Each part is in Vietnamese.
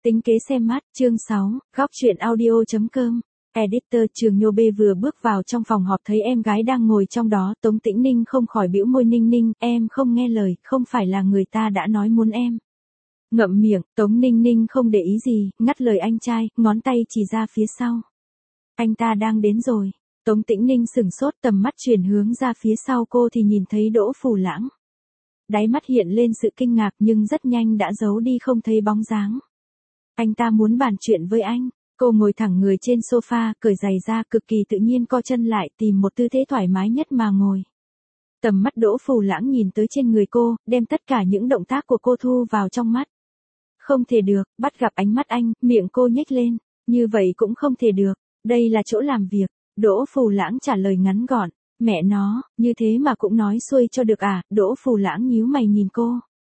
Tính kế xem mắt, chương 6, góc truyện audio.com. Editor Trường Nhô B vừa bước vào trong phòng họp thấy em gái đang ngồi trong đó, Tống Tĩnh Ninh không khỏi bĩu môi. Ninh Ninh, em không nghe lời, không phải là người ta đã nói muốn em. Ngậm miệng, Tống Ninh Ninh không để ý gì, ngắt lời anh trai, ngón tay chỉ ra phía sau. Anh ta đang đến rồi. Tống Tĩnh Ninh sửng sốt, tầm mắt chuyển hướng ra phía sau cô thì nhìn thấy Đỗ Phù Lãng. Đáy mắt hiện lên sự kinh ngạc nhưng rất nhanh đã giấu đi không thấy bóng dáng. Anh ta muốn bàn chuyện với anh. Cô ngồi thẳng người trên sofa, cởi giày ra, cực kỳ tự nhiên co chân lại, tìm một tư thế thoải mái nhất mà ngồi. Tầm mắt Đỗ Phù Lãng nhìn tới trên người cô, đem tất cả những động tác của cô thu vào trong mắt. Không thể được, bắt gặp ánh mắt anh, miệng cô nhếch lên. Như vậy cũng không thể được, đây là chỗ làm việc. Đỗ Phù Lãng trả lời ngắn gọn. Mẹ nó, như thế mà cũng nói xuôi cho được à? Đỗ Phù Lãng nhíu mày nhìn cô.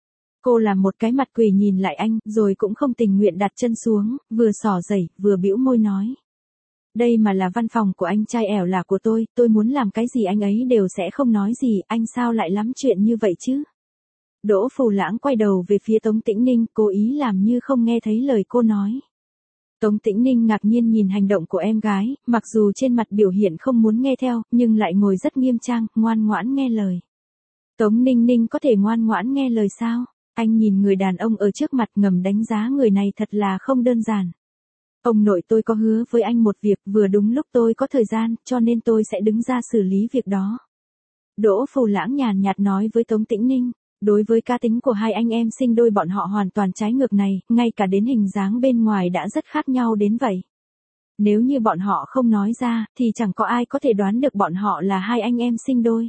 Cô làm một cái mặt quỷ nhìn lại anh, rồi cũng không tình nguyện đặt chân xuống, vừa xỏ giày, vừa bĩu môi nói. Đây mà là văn phòng của anh trai ẻo là của tôi muốn làm cái gì anh ấy đều sẽ không nói gì, anh sao lại lắm chuyện như vậy chứ? Đỗ Phù Lãng quay đầu về phía Tống Tĩnh Ninh, cố ý làm như không nghe thấy lời cô nói. Tống Tĩnh Ninh ngạc nhiên nhìn hành động của em gái, mặc dù trên mặt biểu hiện không muốn nghe theo, nhưng lại ngồi rất nghiêm trang, ngoan ngoãn nghe lời. Tống Ninh Ninh có thể ngoan ngoãn nghe lời sao? Anh nhìn người đàn ông ở trước mặt ngầm đánh giá người này thật là không đơn giản. Ông nội tôi có hứa với anh một việc, vừa đúng lúc tôi có thời gian, cho nên tôi sẽ đứng ra xử lý việc đó. Đỗ Phù Lãng nhàn nhạt nói với Tống Tĩnh Ninh. Đối với cá tính của hai anh em sinh đôi bọn họ hoàn toàn trái ngược này, ngay cả đến hình dáng bên ngoài đã rất khác nhau đến vậy. Nếu như bọn họ không nói ra, thì chẳng có ai có thể đoán được bọn họ là hai anh em sinh đôi.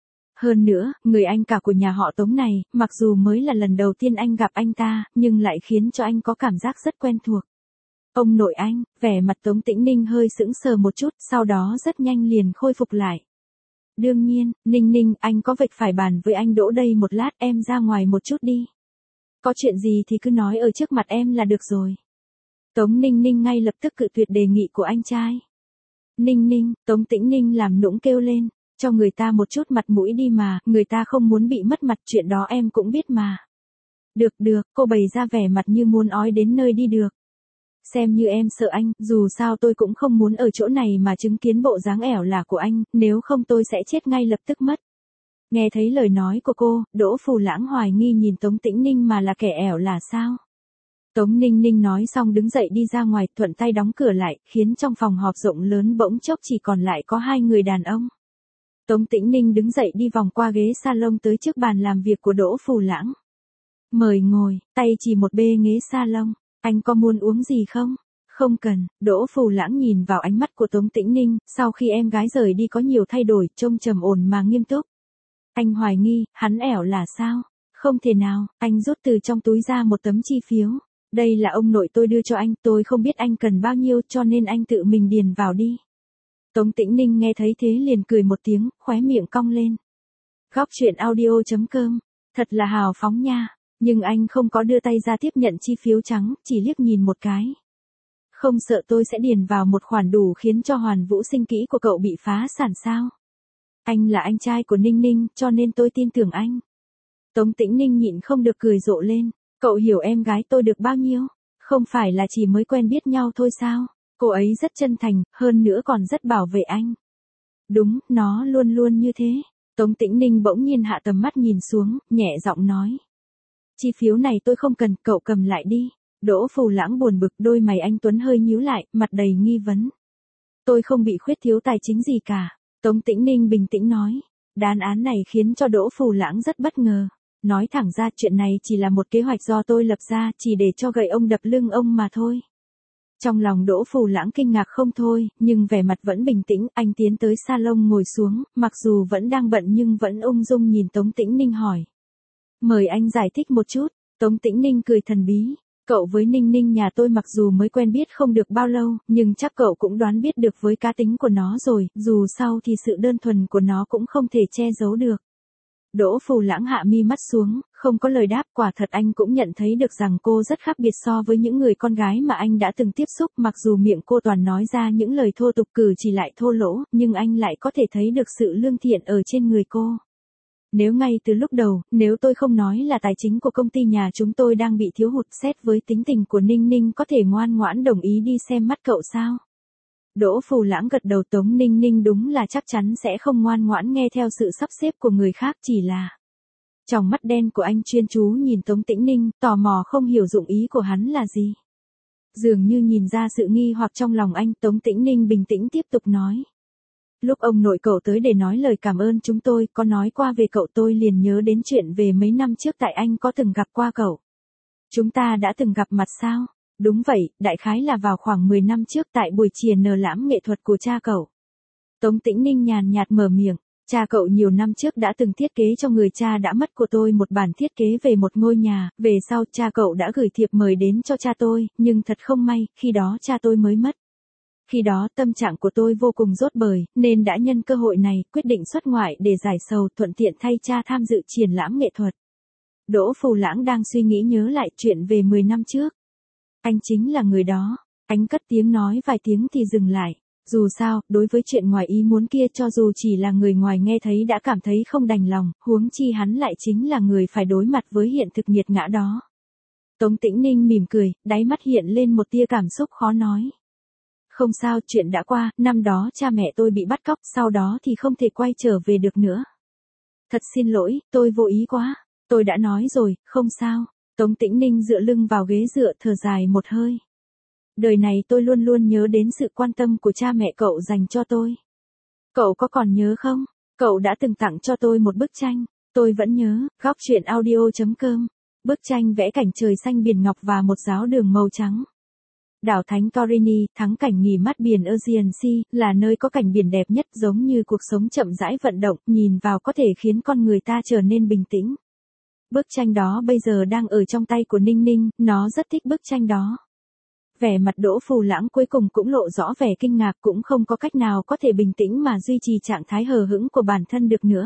Hơn nữa, người anh cả của nhà họ Tống này, mặc dù mới là lần đầu tiên anh gặp anh ta, nhưng lại khiến cho anh có cảm giác rất quen thuộc. Ông nội anh, vẻ mặt Tống Tĩnh Ninh hơi sững sờ một chút, sau đó rất nhanh liền khôi phục lại. Đương nhiên, Ninh Ninh, anh có việc phải bàn với anh Đỗ đây một lát, em ra ngoài một chút đi. Có chuyện gì thì cứ nói ở trước mặt em là được rồi. Tống Ninh Ninh ngay lập tức cự tuyệt đề nghị của anh trai. Ninh Ninh, Tống Tĩnh Ninh làm nũng kêu lên, cho người ta một chút mặt mũi đi mà, người ta không muốn bị mất mặt, chuyện đó em cũng biết mà. Được, cô bày ra vẻ mặt như muốn ói đến nơi đi được. Xem như em sợ anh, dù sao tôi cũng không muốn ở chỗ này mà chứng kiến bộ dáng ẻo lả của anh, nếu không tôi sẽ chết ngay lập tức mất. Nghe thấy lời nói của cô, Đỗ Phù Lãng hoài nghi nhìn Tống Tĩnh Ninh mà là kẻ ẻo lả sao? Tống Ninh Ninh nói xong đứng dậy đi ra ngoài, thuận tay đóng cửa lại, khiến trong phòng họp rộng lớn bỗng chốc chỉ còn lại có hai người đàn ông. Tống Tĩnh Ninh đứng dậy đi vòng qua ghế salon tới trước bàn làm việc của Đỗ Phù Lãng. Mời ngồi, tay chỉ một bê ghế salon. Anh có muốn uống gì không? Không cần. Đỗ Phù Lãng nhìn vào ánh mắt của Tống Tĩnh Ninh, sau khi em gái rời đi có nhiều thay đổi, trông trầm ổn mà nghiêm túc. Anh hoài nghi, hắn ẻo là sao? Không thể nào, anh rút từ trong túi ra một tấm chi phiếu. Đây là ông nội tôi đưa cho anh, tôi không biết anh cần bao nhiêu cho nên anh tự mình điền vào đi. Tống Tĩnh Ninh nghe thấy thế liền cười một tiếng, khóe miệng cong lên. Góc truyện audio.com, thật là hào phóng nha. Nhưng anh không có đưa tay ra tiếp nhận chi phiếu trắng, chỉ liếc nhìn một cái. Không sợ tôi sẽ điền vào một khoản đủ khiến cho Hoàn Vũ sinh kỹ của cậu bị phá sản sao? Anh là anh trai của Ninh Ninh, cho nên tôi tin tưởng anh. Tống Tĩnh Ninh nhịn không được cười rộ lên. Cậu hiểu em gái tôi được bao nhiêu? Không phải là chỉ mới quen biết nhau thôi sao? Cô ấy rất chân thành, hơn nữa còn rất bảo vệ anh. Đúng, nó luôn luôn như thế. Tống Tĩnh Ninh bỗng nhiên hạ tầm mắt nhìn xuống, nhẹ giọng nói. Chi phiếu này tôi không cần, cậu cầm lại đi. Đỗ Phù Lãng buồn bực, đôi mày anh tuấn hơi nhíu lại, mặt đầy nghi vấn. Tôi không bị khuyết thiếu tài chính gì cả. Tống Tĩnh Ninh bình tĩnh nói. Đáp án này khiến cho Đỗ Phù Lãng rất bất ngờ. Nói thẳng ra chuyện này chỉ là một kế hoạch do tôi lập ra, chỉ để cho gậy ông đập lưng ông mà thôi. Trong lòng Đỗ Phù Lãng kinh ngạc không thôi, nhưng vẻ mặt vẫn bình tĩnh, anh tiến tới salon ngồi xuống, mặc dù vẫn đang bận nhưng vẫn ung dung nhìn Tống Tĩnh Ninh hỏi. Mời anh giải thích một chút. Tống Tĩnh Ninh cười thần bí. Cậu với Ninh Ninh nhà tôi mặc dù mới quen biết không được bao lâu, nhưng chắc cậu cũng đoán biết được với cá tính của nó rồi, dù sao thì sự đơn thuần của nó cũng không thể che giấu được. Đỗ Phù Lãng hạ mi mắt xuống, không có lời đáp, quả thật anh cũng nhận thấy được rằng cô rất khác biệt so với những người con gái mà anh đã từng tiếp xúc, mặc dù miệng cô toàn nói ra những lời thô tục cử chỉ lại thô lỗ, nhưng anh lại có thể thấy được sự lương thiện ở trên người cô. Nếu ngay từ lúc đầu, nếu tôi không nói là tài chính của công ty nhà chúng tôi đang bị thiếu hụt, xét với tính tình của Ninh Ninh có thể ngoan ngoãn đồng ý đi xem mắt cậu sao? Đỗ Phù Lãng gật đầu. Tống Ninh Ninh đúng là chắc chắn sẽ không ngoan ngoãn nghe theo sự sắp xếp của người khác, chỉ là... Tròng mắt đen của anh chuyên chú nhìn Tống Tĩnh Ninh, tò mò không hiểu dụng ý của hắn là gì. Dường như nhìn ra sự nghi hoặc trong lòng anh, Tống Tĩnh Ninh bình tĩnh tiếp tục nói. Lúc ông nội cậu tới để nói lời cảm ơn chúng tôi, có nói qua về cậu, tôi liền nhớ đến chuyện về mấy năm trước tại anh có từng gặp qua cậu. Chúng ta đã từng gặp mặt sao? Đúng vậy, đại khái là vào khoảng 10 năm trước tại buổi triển lãm nghệ thuật của cha cậu. Tống Tĩnh Ninh nhàn nhạt mở miệng. Cha cậu nhiều năm trước đã từng thiết kế cho người cha đã mất của tôi một bản thiết kế về một ngôi nhà, về sau cha cậu đã gửi thiệp mời đến cho cha tôi, nhưng thật không may, khi đó cha tôi mới mất. Khi đó tâm trạng của tôi vô cùng dốt bời, nên đã nhân cơ hội này, quyết định xuất ngoại để giải sầu, thuận tiện thay cha tham dự triển lãm nghệ thuật. Đỗ Phù Lãng đang suy nghĩ nhớ lại chuyện về 10 năm trước. Anh chính là người đó. Anh cất tiếng nói vài tiếng thì dừng lại. Dù sao, đối với chuyện ngoài ý muốn kia, cho dù chỉ là người ngoài nghe thấy đã cảm thấy không đành lòng, huống chi hắn lại chính là người phải đối mặt với hiện thực nghiệt ngã đó. Tống Tĩnh Ninh mỉm cười, đáy mắt hiện lên một tia cảm xúc khó nói. Không sao, chuyện đã qua, năm đó cha mẹ tôi bị bắt cóc, sau đó thì không thể quay trở về được nữa. Thật xin lỗi, tôi vô ý quá. Tôi đã nói rồi, không sao. Tống Tĩnh Ninh dựa lưng vào ghế dựa, thở dài một hơi. Đời này tôi luôn luôn nhớ đến sự quan tâm của cha mẹ cậu dành cho tôi. Cậu có còn nhớ không? Cậu đã từng tặng cho tôi một bức tranh. Tôi vẫn nhớ. Góc truyện audio.com. Bức tranh vẽ cảnh trời xanh biển ngọc và một giáo đường màu trắng. Đảo Thánh Torini, thắng cảnh nghỉ mát biển Aegean Sea, là nơi có cảnh biển đẹp nhất, giống như cuộc sống chậm rãi vận động, nhìn vào có thể khiến con người ta trở nên bình tĩnh. Bức tranh đó bây giờ đang ở trong tay của Ninh Ninh, nó rất thích bức tranh đó. Vẻ mặt Đỗ Phù Lãng cuối cùng cũng lộ rõ vẻ kinh ngạc, cũng không có cách nào có thể bình tĩnh mà duy trì trạng thái hờ hững của bản thân được nữa.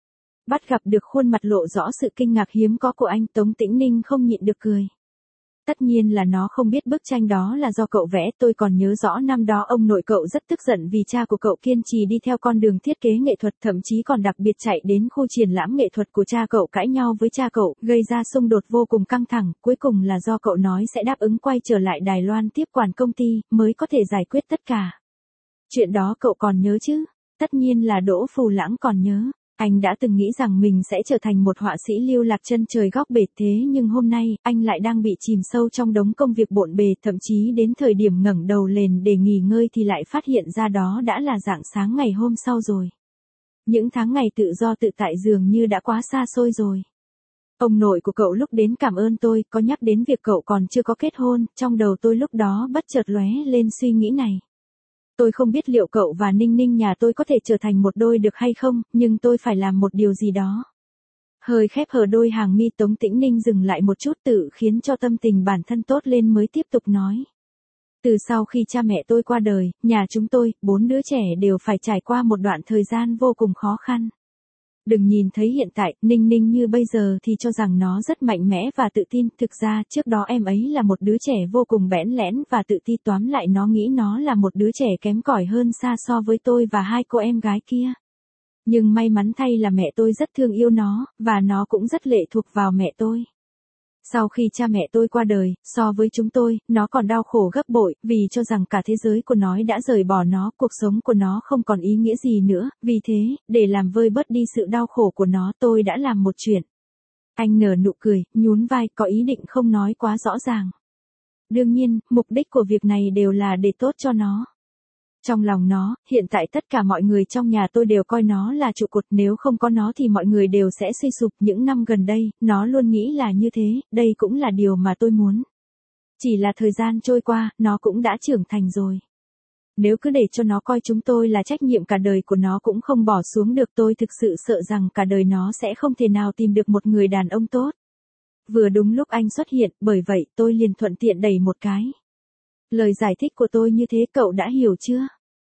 Bắt gặp được khuôn mặt lộ rõ sự kinh ngạc hiếm có của anh, Tống Tĩnh Ninh không nhịn được cười. Tất nhiên là nó không biết bức tranh đó là do cậu vẽ, tôi còn nhớ rõ năm đó ông nội cậu rất tức giận vì cha của cậu kiên trì đi theo con đường thiết kế nghệ thuật, thậm chí còn đặc biệt chạy đến khu triển lãm nghệ thuật của cha cậu cãi nhau với cha cậu, gây ra xung đột vô cùng căng thẳng, cuối cùng là do cậu nói sẽ đáp ứng quay trở lại Đài Loan tiếp quản công ty, mới có thể giải quyết tất cả. Chuyện đó cậu còn nhớ chứ? Tất nhiên là Đỗ Phù Lãng còn nhớ. Anh đã từng nghĩ rằng mình sẽ trở thành một họa sĩ lưu lạc chân trời góc bể, thế nhưng hôm nay, anh lại đang bị chìm sâu trong đống công việc bộn bề, thậm chí đến thời điểm ngẩng đầu lên để nghỉ ngơi thì lại phát hiện ra đó đã là rạng sáng ngày hôm sau rồi. Những tháng ngày tự do tự tại dường như đã quá xa xôi rồi. Ông nội của cậu lúc đến cảm ơn tôi, có nhắc đến việc cậu còn chưa có kết hôn, trong đầu tôi lúc đó bất chợt lóe lên suy nghĩ này. Tôi không biết liệu cậu và Ninh Ninh nhà tôi có thể trở thành một đôi được hay không, nhưng tôi phải làm một điều gì đó. Hơi khép hờ đôi hàng mi, Tống Tĩnh Ninh dừng lại một chút, tự khiến cho tâm tình bản thân tốt lên mới tiếp tục nói. Từ sau khi cha mẹ tôi qua đời, nhà chúng tôi, 4 đứa trẻ đều phải trải qua một đoạn thời gian vô cùng khó khăn. Đừng nhìn thấy hiện tại, Ninh Ninh như bây giờ thì cho rằng nó rất mạnh mẽ và tự tin, thực ra trước đó em ấy là một đứa trẻ vô cùng bẽn lẽn và tự ti, tóm lại nó nghĩ nó là một đứa trẻ kém cỏi hơn xa so với tôi và hai cô em gái kia. Nhưng may mắn thay là mẹ tôi rất thương yêu nó, và nó cũng rất lệ thuộc vào mẹ tôi. Sau khi cha mẹ tôi qua đời, so với chúng tôi, nó còn đau khổ gấp bội, vì cho rằng cả thế giới của nó đã rời bỏ nó, cuộc sống của nó không còn ý nghĩa gì nữa, vì thế, để làm vơi bớt đi sự đau khổ của nó, tôi đã làm một chuyện. Anh nở nụ cười, nhún vai, có ý định không nói quá rõ ràng. Đương nhiên, mục đích của việc này đều là để tốt cho nó. Trong lòng nó, hiện tại tất cả mọi người trong nhà tôi đều coi nó là trụ cột, nếu không có nó thì mọi người đều sẽ suy sụp. Những năm gần đây, nó luôn nghĩ là như thế, đây cũng là điều mà tôi muốn. Chỉ là thời gian trôi qua, nó cũng đã trưởng thành rồi. Nếu cứ để cho nó coi chúng tôi là trách nhiệm cả đời của nó cũng không bỏ xuống được, tôi thực sự sợ rằng cả đời nó sẽ không thể nào tìm được một người đàn ông tốt. Vừa đúng lúc anh xuất hiện, bởi vậy tôi liền thuận tiện đẩy một cái. Lời giải thích của tôi như thế cậu đã hiểu chưa?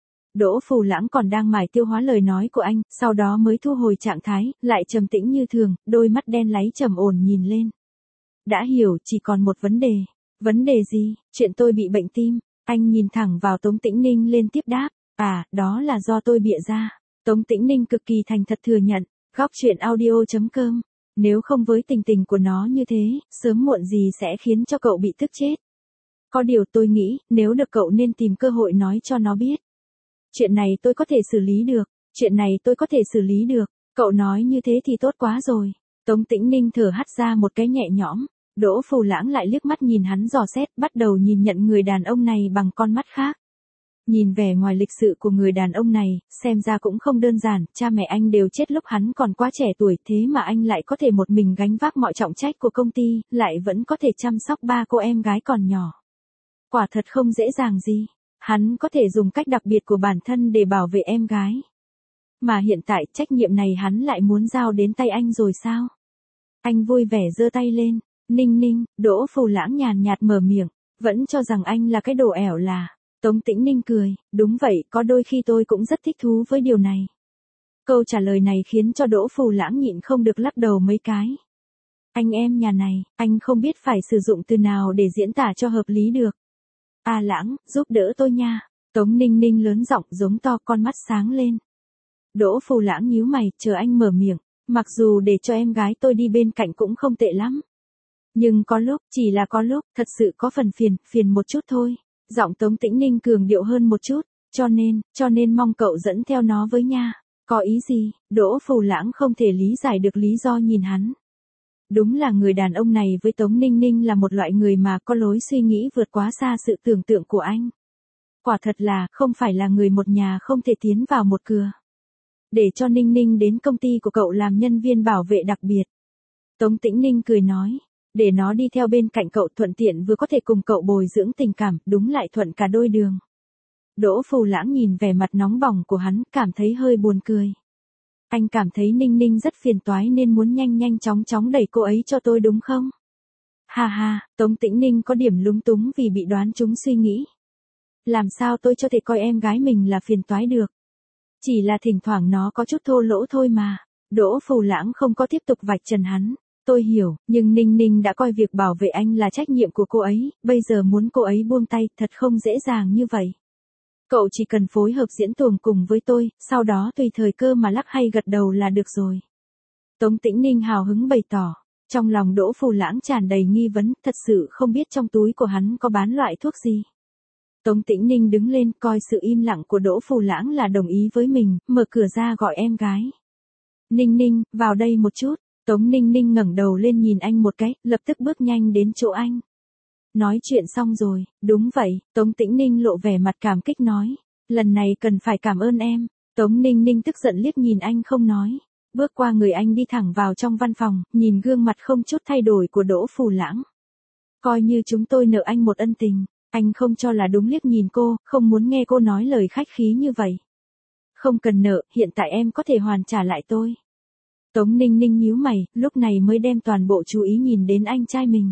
Đỗ Phù Lãng còn đang mải tiêu hóa lời nói của anh, sau đó mới thu hồi trạng thái, lại trầm tĩnh như thường, đôi mắt đen láy trầm ổn nhìn lên. Đã hiểu, chỉ còn một vấn đề. Vấn đề gì? Chuyện tôi bị bệnh tim. Anh nhìn thẳng vào Tống Tĩnh Ninh lên tiếp đáp. À, đó là do tôi bịa ra. Tống Tĩnh Ninh cực kỳ thành thật thừa nhận. Góc chuyện audio.com. Nếu không với tình tình của nó như thế, sớm muộn gì sẽ khiến cho cậu bị tức chết. Có điều tôi nghĩ, nếu được cậu nên tìm cơ hội nói cho nó biết. Chuyện này tôi có thể xử lý được, chuyện này tôi có thể xử lý được. Cậu nói như thế thì tốt quá rồi. Tống Tĩnh Ninh thở hắt ra một cái nhẹ nhõm. Đỗ Phù Lãng lại liếc mắt nhìn hắn dò xét, bắt đầu nhìn nhận người đàn ông này bằng con mắt khác. Nhìn vẻ ngoài lịch sự của người đàn ông này, xem ra cũng không đơn giản, cha mẹ anh đều chết lúc hắn còn quá trẻ tuổi, thế mà anh lại có thể một mình gánh vác mọi trọng trách của công ty, lại vẫn có thể chăm sóc ba cô em gái còn nhỏ. Quả thật không dễ dàng gì, hắn có thể dùng cách đặc biệt của bản thân để bảo vệ em gái. Mà hiện tại trách nhiệm này hắn lại muốn giao đến tay anh rồi sao? Anh vui vẻ giơ tay lên, Ninh Ninh, Đỗ Phù Lãng nhàn nhạt mở miệng, vẫn cho rằng anh là cái đồ ẻo là. Tống Tĩnh Ninh cười, đúng vậy, có đôi khi tôi cũng rất thích thú với điều này. Câu trả lời này khiến cho Đỗ Phù Lãng nhịn không được lắc đầu mấy cái. Anh em nhà này, anh không biết phải sử dụng từ nào để diễn tả cho hợp lý được. À Lãng, giúp đỡ tôi nha. Tống Ninh Ninh lớn giọng giống to, con mắt sáng lên. Đỗ Phù Lãng nhíu mày, chờ anh mở miệng. Mặc dù để cho em gái tôi đi bên cạnh cũng không tệ lắm. Nhưng có lúc, chỉ là có lúc, thật sự có phần phiền một chút thôi. Giọng Tống Tĩnh Ninh cường điệu hơn một chút, cho nên mong cậu dẫn theo nó với nha. Có ý gì? Đỗ Phù Lãng không thể lý giải được lý do nhìn hắn. Đúng là người đàn ông này với Tống Ninh Ninh là một loại người mà có lối suy nghĩ vượt quá xa sự tưởng tượng của anh. Quả thật là, không phải là người một nhà không thể tiến vào một cửa. Để cho Ninh Ninh đến công ty của cậu làm nhân viên bảo vệ đặc biệt. Tống Tĩnh Ninh cười nói. Để nó đi theo bên cạnh cậu, thuận tiện vừa có thể cùng cậu bồi dưỡng tình cảm, đúng lại thuận cả đôi đường. Đỗ Phù Lãng nhìn vẻ mặt nóng bỏng của hắn, cảm thấy hơi buồn cười. Anh cảm thấy Ninh Ninh rất phiền toái nên muốn nhanh chóng đẩy cô ấy cho tôi đúng không? Ha ha, Tống Tĩnh Ninh có điểm lúng túng vì bị đoán trúng suy nghĩ. Làm sao tôi cho thể coi em gái mình là phiền toái được? Chỉ là thỉnh thoảng nó có chút thô lỗ thôi mà. Đỗ Phù Lãng không có tiếp tục vạch trần hắn. Tôi hiểu, nhưng Ninh Ninh đã coi việc bảo vệ anh là trách nhiệm của cô ấy, bây giờ muốn cô ấy buông tay, thật không dễ dàng như vậy. Cậu chỉ cần phối hợp diễn tuồng cùng với tôi, sau đó tùy thời cơ mà lắc hay gật đầu là được rồi. Tống Tĩnh Ninh hào hứng bày tỏ, trong lòng Đỗ Phù Lãng tràn đầy nghi vấn, thật sự không biết trong túi của hắn có bán loại thuốc gì. Tống Tĩnh Ninh đứng lên, coi sự im lặng của Đỗ Phù Lãng là đồng ý với mình, mở cửa ra gọi em gái. Ninh Ninh, vào đây một chút. Tống Ninh Ninh ngẩng đầu lên nhìn anh một cái, lập tức bước nhanh đến chỗ anh. Nói chuyện xong rồi, đúng vậy, Tống Tĩnh Ninh lộ vẻ mặt cảm kích nói. Lần này cần phải cảm ơn em. Tống Ninh Ninh tức giận liếc nhìn anh không nói. Bước qua người anh đi thẳng vào trong văn phòng, nhìn gương mặt không chút thay đổi của Đỗ Phù Lãng. Coi như chúng tôi nợ anh một ân tình, anh không cho là đúng liếc nhìn cô, không muốn nghe cô nói lời khách khí như vậy. Không cần nợ, hiện tại em có thể hoàn trả lại tôi. Tống Ninh Ninh nhíu mày, lúc này mới đem toàn bộ chú ý nhìn đến anh trai mình.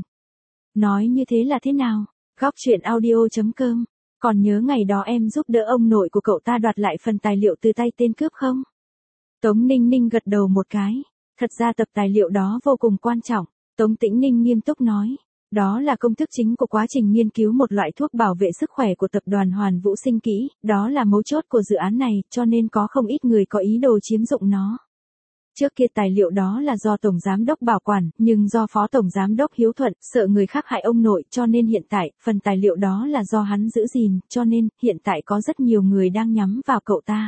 Nói như thế là thế nào? Góc chuyện audio.com. Còn nhớ ngày đó em giúp đỡ ông nội của cậu ta đoạt lại phần tài liệu từ tay tên cướp không? Tống Ninh Ninh gật đầu một cái. Thật ra tập tài liệu đó vô cùng quan trọng. Tống Tĩnh Ninh nghiêm túc nói. Đó là công thức chính của quá trình nghiên cứu một loại thuốc bảo vệ sức khỏe của tập đoàn Hoàn Vũ Sinh Kỹ. Đó là mấu chốt của dự án này, cho nên có không ít người có ý đồ chiếm dụng nó. Trước kia tài liệu đó là do Tổng Giám đốc bảo quản, nhưng do Phó Tổng Giám đốc hiếu thuận, sợ người khác hại ông nội, cho nên hiện tại, phần tài liệu đó là do hắn giữ gìn, cho nên, hiện tại có rất nhiều người đang nhắm vào cậu ta.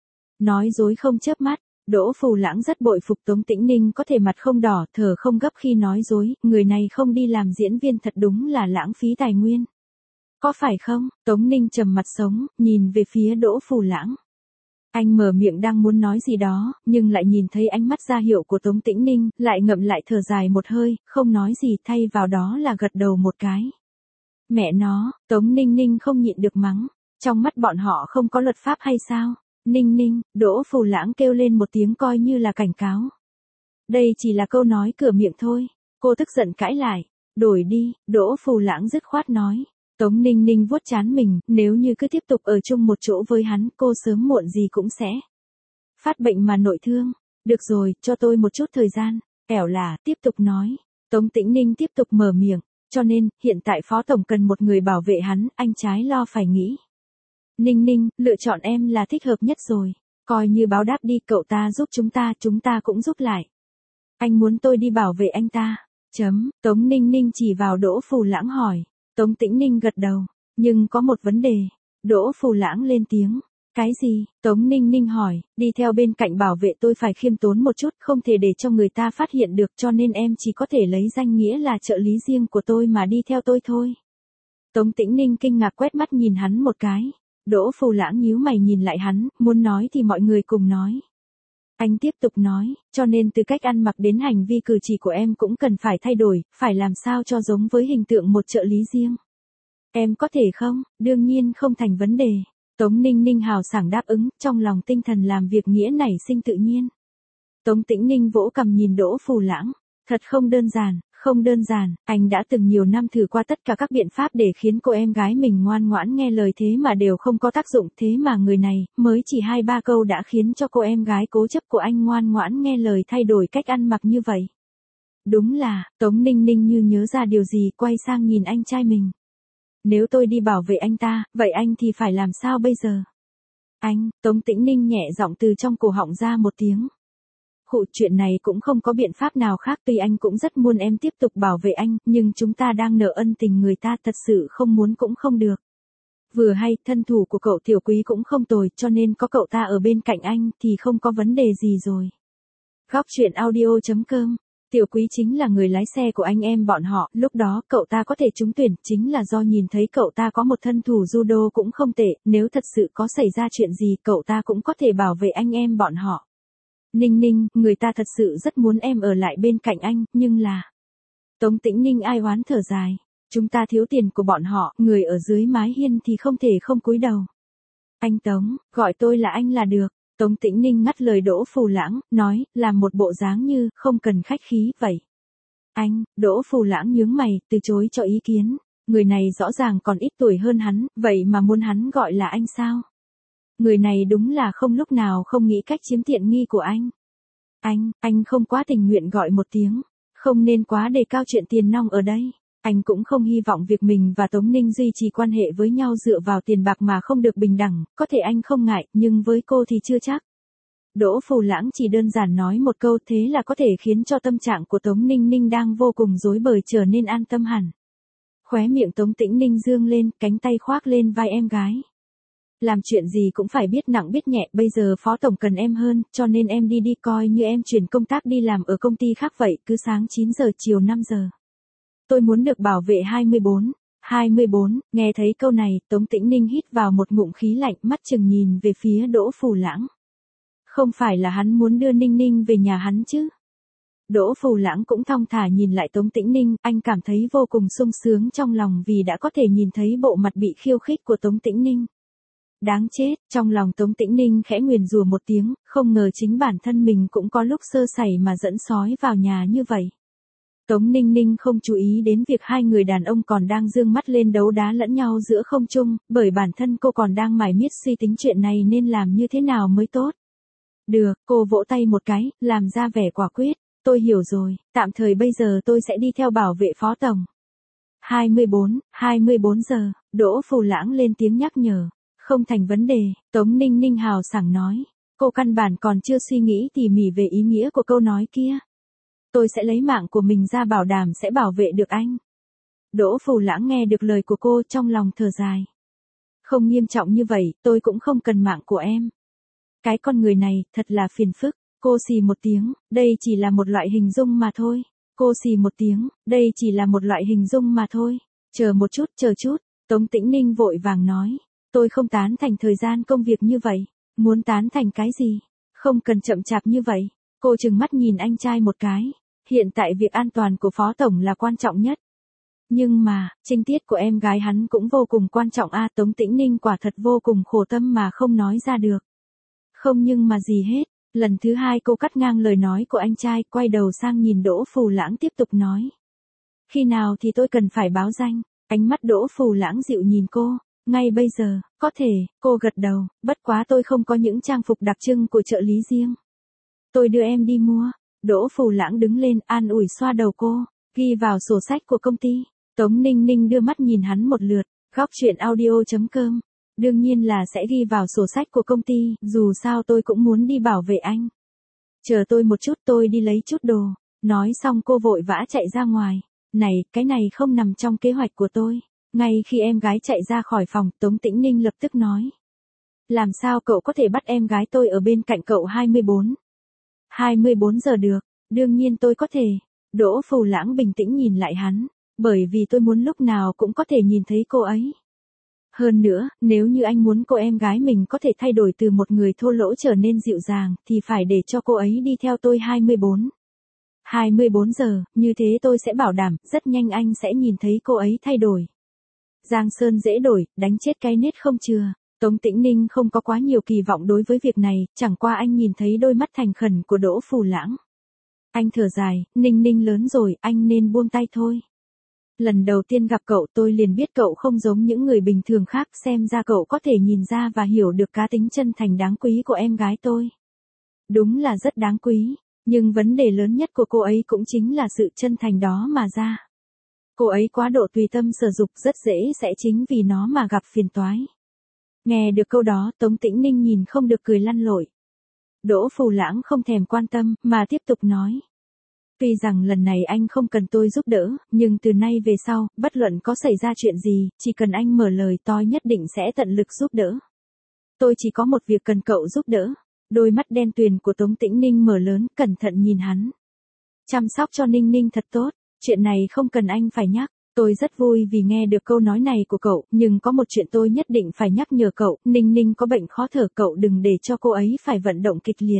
Nói dối không chớp mắt, Đỗ Phù Lãng rất bội phục Tống Tĩnh Ninh có thể mặt không đỏ, thở không gấp khi nói dối, người này không đi làm diễn viên thật đúng là lãng phí tài nguyên. Có phải không? Tống Ninh trầm mặt sống, nhìn về phía Đỗ Phù Lãng. Anh mở miệng đang muốn nói gì đó, nhưng lại nhìn thấy ánh mắt ra hiệu của Tống Tĩnh Ninh, lại ngậm lại thở dài một hơi, không nói gì, thay vào đó là gật đầu một cái. Mẹ nó, Tống Ninh Ninh không nhịn được mắng, trong mắt bọn họ không có luật pháp hay sao? Ninh Ninh, Đỗ Phù Lãng kêu lên một tiếng coi như là cảnh cáo. Đây chỉ là câu nói cửa miệng thôi, cô tức giận cãi lại, đổi đi, Đỗ Phù Lãng dứt khoát nói. Tống Ninh Ninh vuốt trán mình, nếu như cứ tiếp tục ở chung một chỗ với hắn, cô sớm muộn gì cũng sẽ phát bệnh mà nội thương. Được rồi, cho tôi một chút thời gian. Ẻo là, tiếp tục nói. Tống Tĩnh Ninh tiếp tục mở miệng. Cho nên, hiện tại Phó Tổng cần một người bảo vệ hắn, anh trái lo phải nghĩ. Ninh Ninh, lựa chọn em là thích hợp nhất rồi. Coi như báo đáp đi, cậu ta giúp chúng ta cũng giúp lại. Anh muốn tôi đi bảo vệ anh ta. Tống Ninh Ninh chỉ vào Đỗ Phù Lãng hỏi. Tống Tĩnh Ninh gật đầu. Nhưng có một vấn đề. Đỗ Phù Lãng lên tiếng. Cái gì? Tống Ninh Ninh hỏi. Đi theo bên cạnh bảo vệ tôi phải khiêm tốn một chút, không thể để cho người ta phát hiện được, cho nên em chỉ có thể lấy danh nghĩa là trợ lý riêng của tôi mà đi theo tôi thôi. Tống Tĩnh Ninh kinh ngạc quét mắt nhìn hắn một cái. Đỗ Phù Lãng nhíu mày nhìn lại hắn, muốn nói thì mọi người cùng nói. Anh tiếp tục nói, cho nên từ cách ăn mặc đến hành vi cử chỉ của em cũng cần phải thay đổi, phải làm sao cho giống với hình tượng một trợ lý riêng. Em có thể không? Đương nhiên không thành vấn đề. Tống Ninh Ninh hào sảng đáp ứng, trong lòng tinh thần làm việc nghĩa nảy sinh tự nhiên. Tống Tĩnh Ninh vỗ cằm nhìn Đỗ Phù Lãng. Thật không đơn giản, không đơn giản, anh đã từng nhiều năm thử qua tất cả các biện pháp để khiến cô em gái mình ngoan ngoãn nghe lời thế mà đều không có tác dụng, thế mà người này, mới chỉ 2-3 câu đã khiến cho cô em gái cố chấp của anh ngoan ngoãn nghe lời thay đổi cách ăn mặc như vậy. Đúng là, Tống Ninh Ninh như nhớ ra điều gì quay sang nhìn anh trai mình. Nếu tôi đi bảo vệ anh ta, vậy anh thì phải làm sao bây giờ? Anh, Tống Tĩnh Ninh nhẹ giọng từ trong cổ họng ra một tiếng. Chuyện này cũng không có biện pháp nào khác, tuy anh cũng rất muốn em tiếp tục bảo vệ anh, nhưng chúng ta đang nợ ân tình người ta, thật sự không muốn cũng không được. Vừa hay, thân thủ của cậu Tiểu Quý cũng không tồi, cho nên có cậu ta ở bên cạnh anh thì không có vấn đề gì rồi. Góc truyện audio.com. Tiểu Quý chính là người lái xe của anh em bọn họ, lúc đó cậu ta có thể trúng tuyển chính là do nhìn thấy cậu ta có một thân thủ judo cũng không tệ, nếu thật sự có xảy ra chuyện gì cậu ta cũng có thể bảo vệ anh em bọn họ. Ninh Ninh, người ta thật sự rất muốn em ở lại bên cạnh anh, nhưng là... Tống Tĩnh Ninh ai oán thở dài. Chúng ta thiếu tiền của bọn họ, người ở dưới mái hiên thì không thể không cúi đầu. Anh Tống, gọi tôi là anh là được. Tống Tĩnh Ninh ngắt lời Đỗ Phù Lãng, nói, làm một bộ dáng như, không cần khách khí, vậy. Anh, Đỗ Phù Lãng nhướng mày, từ chối cho ý kiến. Người này rõ ràng còn ít tuổi hơn hắn, vậy mà muốn hắn gọi là anh sao? Người này đúng là không lúc nào không nghĩ cách chiếm tiện nghi của anh. Anh không quá tình nguyện gọi một tiếng. Không nên quá đề cao chuyện tiền nong ở đây. Anh cũng không hy vọng việc mình và Tống Ninh duy trì quan hệ với nhau dựa vào tiền bạc mà không được bình đẳng, có thể anh không ngại, nhưng với cô thì chưa chắc. Đỗ Phù Lãng chỉ đơn giản nói một câu thế là có thể khiến cho tâm trạng của Tống Ninh Ninh đang vô cùng rối bời trở nên an tâm hẳn. Khóe miệng Tống Tĩnh Ninh dương lên, cánh tay khoác lên vai em gái. Làm chuyện gì cũng phải biết nặng biết nhẹ, bây giờ phó tổng cần em hơn, cho nên em đi coi như em chuyển công tác đi làm ở công ty khác vậy, cứ sáng 9 giờ chiều 5 giờ. Tôi muốn được bảo vệ 24, nghe thấy câu này, Tống Tĩnh Ninh hít vào một ngụm khí lạnh, mắt chừng nhìn về phía Đỗ Phù Lãng. Không phải là hắn muốn đưa Ninh Ninh về nhà hắn chứ? Đỗ Phù Lãng cũng thong thả nhìn lại Tống Tĩnh Ninh, anh cảm thấy vô cùng sung sướng trong lòng vì đã có thể nhìn thấy bộ mặt bị khiêu khích của Tống Tĩnh Ninh. Đáng chết, trong lòng Tống Tĩnh Ninh khẽ nguyền rủa một tiếng, không ngờ chính bản thân mình cũng có lúc sơ sẩy mà dẫn sói vào nhà như vậy. Tống Ninh Ninh không chú ý đến việc hai người đàn ông còn đang dương mắt lên đấu đá lẫn nhau giữa không trung, bởi bản thân cô còn đang mải miết suy tính chuyện này nên làm như thế nào mới tốt. Được, cô vỗ tay một cái, làm ra vẻ quả quyết, tôi hiểu rồi, tạm thời bây giờ tôi sẽ đi theo bảo vệ phó tổng. 24 giờ, Đỗ Phù Lãng lên tiếng nhắc nhở. Không thành vấn đề, Tống Ninh Ninh hào sảng nói. Cô căn bản còn chưa suy nghĩ tỉ mỉ về ý nghĩa của câu nói kia. Tôi sẽ lấy mạng của mình ra bảo đảm sẽ bảo vệ được anh. Đỗ Phù Lãng nghe được lời của cô trong lòng thở dài. Không nghiêm trọng như vậy, tôi cũng không cần mạng của em. Cái con người này, thật là phiền phức. Cô xì một tiếng, đây chỉ là một loại hình dung mà thôi. Cô xì một tiếng, đây chỉ là một loại hình dung mà thôi. Chờ một chút, Tống Tĩnh Ninh vội vàng nói. Tôi không tán thành thời gian công việc như vậy. Muốn tán thành cái gì? Không cần chậm chạp như vậy. Cô trừng mắt nhìn anh trai một cái. Hiện tại việc an toàn của phó tổng là quan trọng nhất. Nhưng mà, trinh tiết của em gái hắn cũng vô cùng quan trọng a. Tống Tĩnh Ninh quả thật vô cùng khổ tâm mà không nói ra được. Không nhưng mà gì hết. Lần thứ hai cô cắt ngang lời nói của anh trai, quay đầu sang nhìn Đỗ Phù Lãng tiếp tục nói. Khi nào thì tôi cần phải báo danh? Ánh mắt Đỗ Phù Lãng dịu nhìn cô. Ngay bây giờ, có thể, cô gật đầu, bất quá tôi không có những trang phục đặc trưng của trợ lý riêng. Tôi đưa em đi mua. Đỗ Phù Lãng đứng lên, an ủi xoa đầu cô, ghi vào sổ sách của công ty. Tống Ninh Ninh đưa mắt nhìn hắn một lượt, góc truyện audio.com. Đương nhiên là sẽ ghi vào sổ sách của công ty, dù sao tôi cũng muốn đi bảo vệ anh. Chờ tôi một chút, tôi đi lấy chút đồ. Nói xong cô vội vã chạy ra ngoài. Này, cái này không nằm trong kế hoạch của tôi. Ngay khi em gái chạy ra khỏi phòng, Tống Tĩnh Ninh lập tức nói. Làm sao cậu có thể bắt em gái tôi ở bên cạnh cậu 24 giờ được, đương nhiên tôi có thể. Đỗ Phù Lãng bình tĩnh nhìn lại hắn, bởi vì tôi muốn lúc nào cũng có thể nhìn thấy cô ấy. Hơn nữa, nếu như anh muốn cô em gái mình có thể thay đổi từ một người thô lỗ trở nên dịu dàng, thì phải để cho cô ấy đi theo tôi 24 giờ, như thế tôi sẽ bảo đảm, rất nhanh anh sẽ nhìn thấy cô ấy thay đổi. Giang sơn dễ đổi, đánh chết cái nết không chừa. Tống Tĩnh Ninh không có quá nhiều kỳ vọng đối với việc này, chẳng qua anh nhìn thấy đôi mắt thành khẩn của Đỗ Phù Lãng. Anh thở dài, Ninh Ninh lớn rồi, anh nên buông tay thôi. Lần đầu tiên gặp cậu tôi liền biết cậu không giống những người bình thường khác, xem ra cậu có thể nhìn ra và hiểu được cá tính chân thành đáng quý của em gái tôi. Đúng là rất đáng quý, nhưng vấn đề lớn nhất của cô ấy cũng chính là sự chân thành đó mà ra. Cô ấy quá độ tùy tâm sở dục, rất dễ sẽ chính vì nó mà gặp phiền toái. Nghe được câu đó, Tống Tĩnh Ninh nhìn không được cười lăn lội. Đỗ Phù Lãng không thèm quan tâm, mà tiếp tục nói. Tuy rằng lần này anh không cần tôi giúp đỡ, nhưng từ nay về sau, bất luận có xảy ra chuyện gì, chỉ cần anh mở lời tôi nhất định sẽ tận lực giúp đỡ. Tôi chỉ có một việc cần cậu giúp đỡ. Đôi mắt đen tuyền của Tống Tĩnh Ninh mở lớn, cẩn thận nhìn hắn. Chăm sóc cho Ninh Ninh thật tốt, chuyện này không cần anh phải nhắc. Tôi rất vui vì nghe được câu nói này của cậu, nhưng có một chuyện tôi nhất định phải nhắc nhở cậu, Ninh Ninh có bệnh khó thở, cậu đừng để cho cô ấy phải vận động kịch liệt.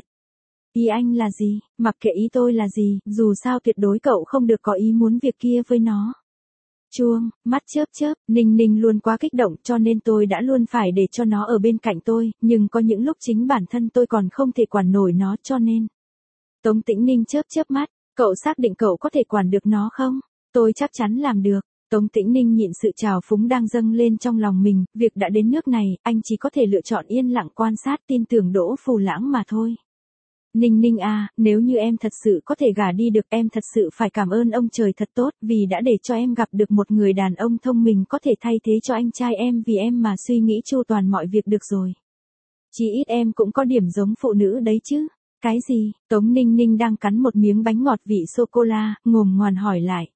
Ý anh là gì? Mặc kệ ý tôi là gì, dù sao tuyệt đối cậu không được có ý muốn việc kia với nó. Chuông, mắt chớp chớp, Ninh Ninh luôn quá kích động cho nên tôi đã luôn phải để cho nó ở bên cạnh tôi, nhưng có những lúc chính bản thân tôi còn không thể quản nổi nó cho nên. Tống Tĩnh Ninh chớp chớp mắt, cậu xác định cậu có thể quản được nó không? Tôi chắc chắn làm được. Tống Tĩnh Ninh nhịn sự trào phúng đang dâng lên trong lòng mình, việc đã đến nước này, anh chỉ có thể lựa chọn yên lặng quan sát tin tưởng Đỗ Phù Lãng mà thôi. Ninh Ninh à, nếu như em thật sự có thể gả đi được em thật sự phải cảm ơn ông trời thật tốt vì đã để cho em gặp được một người đàn ông thông minh có thể thay thế cho anh trai em vì em mà suy nghĩ chu toàn mọi việc được rồi. Chỉ ít em cũng có điểm giống phụ nữ đấy chứ. Cái gì? Tống Ninh Ninh đang cắn một miếng bánh ngọt vị sô-cô-la, ngồm ngoàm hỏi lại.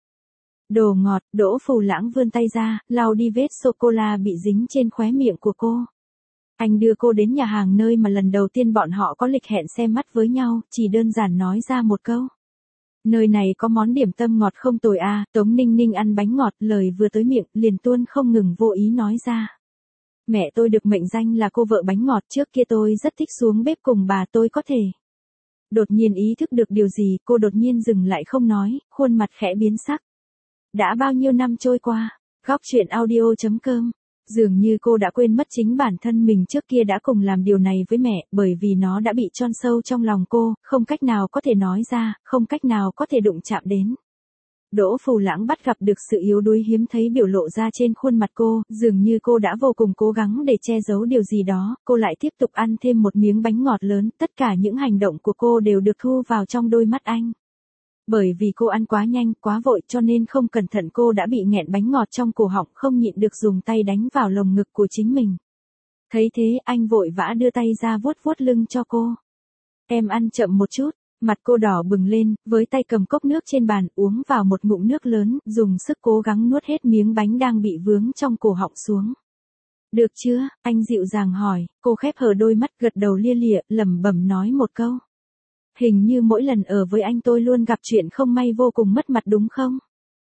Đồ ngọt, Đỗ Phù Lãng vươn tay ra, lau đi vết sô-cô-la bị dính trên khóe miệng của cô. Anh đưa cô đến nhà hàng nơi mà lần đầu tiên bọn họ có lịch hẹn xem mắt với nhau, chỉ đơn giản nói ra một câu. Nơi này có món điểm tâm ngọt không tồi à, Tống Ninh Ninh ăn bánh ngọt, lời vừa tới miệng, liền tuôn không ngừng vô ý nói ra. Mẹ tôi được mệnh danh là cô vợ bánh ngọt, trước kia tôi rất thích xuống bếp cùng bà tôi có thể. Đột nhiên ý thức được điều gì, cô đột nhiên dừng lại không nói, khuôn mặt khẽ biến sắc. Đã bao nhiêu năm trôi qua, góc chuyện audio.com. Dường như cô đã quên mất chính bản thân mình trước kia đã cùng làm điều này với mẹ, bởi vì nó đã bị chôn sâu trong lòng cô, không cách nào có thể nói ra, không cách nào có thể đụng chạm đến. Đỗ Phù Lãng bắt gặp được sự yếu đuối hiếm thấy biểu lộ ra trên khuôn mặt cô, dường như cô đã vô cùng cố gắng để che giấu điều gì đó, cô lại tiếp tục ăn thêm một miếng bánh ngọt lớn, tất cả những hành động của cô đều được thu vào trong đôi mắt anh. Bởi vì cô ăn quá nhanh, quá vội cho nên không cẩn thận cô đã bị nghẹn bánh ngọt trong cổ họng, không nhịn được dùng tay đánh vào lồng ngực của chính mình. Thấy thế, anh vội vã đưa tay ra vuốt vuốt lưng cho cô. Em ăn chậm một chút, mặt cô đỏ bừng lên, với tay cầm cốc nước trên bàn, uống vào một ngụm nước lớn, dùng sức cố gắng nuốt hết miếng bánh đang bị vướng trong cổ họng xuống. Được chưa? Anh dịu dàng hỏi, cô khép hờ đôi mắt gật đầu lia lịa, lẩm bẩm nói một câu. Hình như mỗi lần ở với anh tôi luôn gặp chuyện không may vô cùng mất mặt đúng không?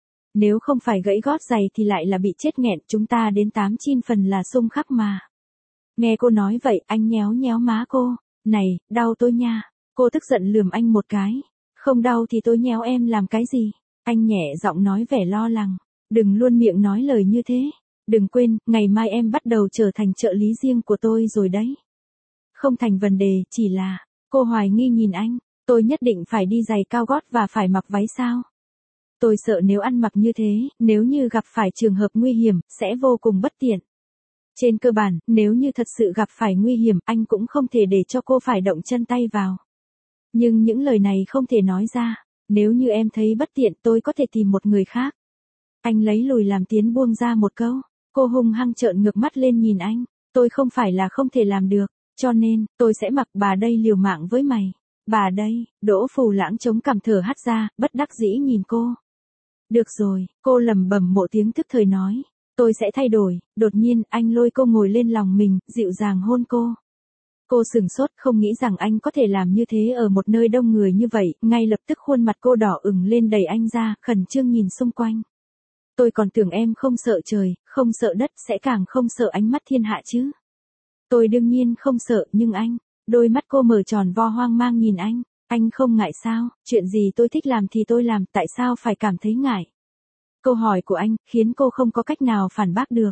Nếu không phải gãy gót giày thì lại là bị chết nghẹn, chúng ta đến 8/9 là xung khắc mà. Nghe cô nói vậy, anh nhéo nhéo má cô. Này, đau tôi nha. Cô tức giận lườm anh một cái. Không đau thì tôi nhéo em làm cái gì? Anh nhẹ giọng nói vẻ lo lắng. Đừng luôn miệng nói lời như thế. Đừng quên, ngày mai em bắt đầu trở thành trợ lý riêng của tôi rồi đấy. Không thành vấn đề, chỉ là... Cô hoài nghi nhìn anh. Tôi nhất định phải đi giày cao gót và phải mặc váy sao? Tôi sợ nếu ăn mặc như thế, nếu như gặp phải trường hợp nguy hiểm, sẽ vô cùng bất tiện. Trên cơ bản, nếu như thật sự gặp phải nguy hiểm, anh cũng không thể để cho cô phải động chân tay vào. Nhưng những lời này không thể nói ra. Nếu như em thấy bất tiện, tôi có thể tìm một người khác. Anh lấy lùi làm tiến buông ra một câu. Cô hung hăng trợn ngược mắt lên nhìn anh. tôi không phải là không thể làm được, cho nên, tôi sẽ mặc bà đây liều mạng với mày. Bà đây, Đỗ Phù Lãng chống cằm thở hắt ra, bất đắc dĩ nhìn cô. Được rồi, cô lẩm bẩm một tiếng tức thời nói. Tôi sẽ thay đổi, đột nhiên, anh lôi cô ngồi lên lòng mình, dịu dàng hôn cô. Cô sửng sốt, không nghĩ rằng anh có thể làm như thế ở một nơi đông người như vậy, ngay lập tức khuôn mặt cô đỏ ửng lên đẩy anh ra, khẩn trương nhìn xung quanh. Tôi còn tưởng em không sợ trời, không sợ đất, sẽ càng không sợ ánh mắt thiên hạ chứ. Tôi đương nhiên không sợ, nhưng anh, đôi mắt cô mở tròn vo hoang mang nhìn anh không ngại sao, chuyện gì tôi thích làm thì tôi làm, tại sao phải cảm thấy ngại. Câu hỏi của anh, khiến cô không có cách nào phản bác được.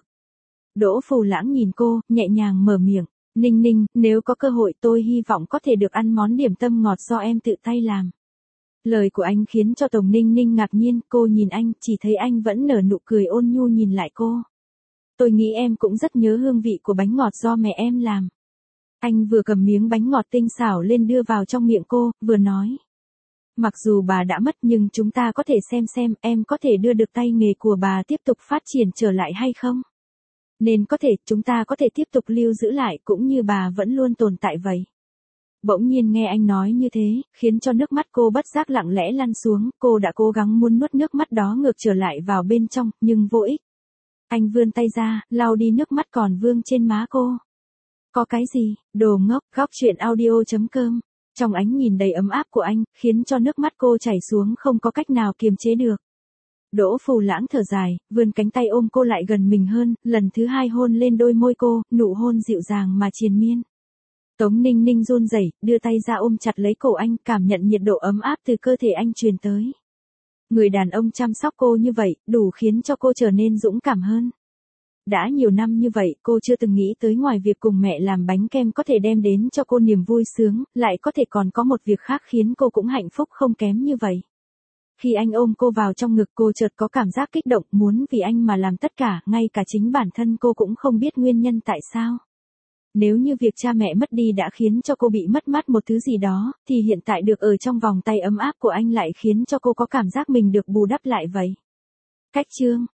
Đỗ Phù Lãng nhìn cô, nhẹ nhàng mở miệng, Ninh Ninh, nếu có cơ hội tôi hy vọng có thể được ăn món điểm tâm ngọt do em tự tay làm. Lời của anh khiến cho Tống Ninh Ninh ngạc nhiên, cô nhìn anh, chỉ thấy anh vẫn nở nụ cười ôn nhu nhìn lại cô. Tôi nghĩ em cũng rất nhớ hương vị của bánh ngọt do mẹ em làm. Anh vừa cầm miếng bánh ngọt tinh xảo lên đưa vào trong miệng cô, vừa nói. Mặc dù bà đã mất nhưng chúng ta có thể xem em có thể đưa được tay nghề của bà tiếp tục phát triển trở lại hay không? Nên có thể, chúng ta có thể tiếp tục lưu giữ lại cũng như bà vẫn luôn tồn tại vậy. Bỗng nhiên nghe anh nói như thế, khiến cho nước mắt cô bất giác lặng lẽ lăn xuống, cô đã cố gắng muốn nuốt nước mắt đó ngược trở lại vào bên trong, nhưng vô ích. Anh vươn tay ra, lau đi nước mắt còn vương trên má cô. Có cái gì, đồ ngốc, góc chuyện audio.com. Trong ánh nhìn đầy ấm áp của anh, khiến cho nước mắt cô chảy xuống không có cách nào kiềm chế được. Đỗ Phù Lãng thở dài, vươn cánh tay ôm cô lại gần mình hơn, lần thứ hai hôn lên đôi môi cô, nụ hôn dịu dàng mà triền miên. Tống Ninh Ninh run rẩy, đưa tay ra ôm chặt lấy cổ anh, cảm nhận nhiệt độ ấm áp từ cơ thể anh truyền tới. Người đàn ông chăm sóc cô như vậy, đủ khiến cho cô trở nên dũng cảm hơn. Đã nhiều năm như vậy, cô chưa từng nghĩ tới ngoài việc cùng mẹ làm bánh kem có thể đem đến cho cô niềm vui sướng, lại có thể còn có một việc khác khiến cô cũng hạnh phúc không kém như vậy. Khi anh ôm cô vào trong ngực cô chợt có cảm giác kích động, muốn vì anh mà làm tất cả, ngay cả chính bản thân cô cũng không biết nguyên nhân tại sao. Nếu như việc cha mẹ mất đi đã khiến cho cô bị mất mát một thứ gì đó, thì hiện tại được ở trong vòng tay ấm áp của anh lại khiến cho cô có cảm giác mình được bù đắp lại vậy. Cách chương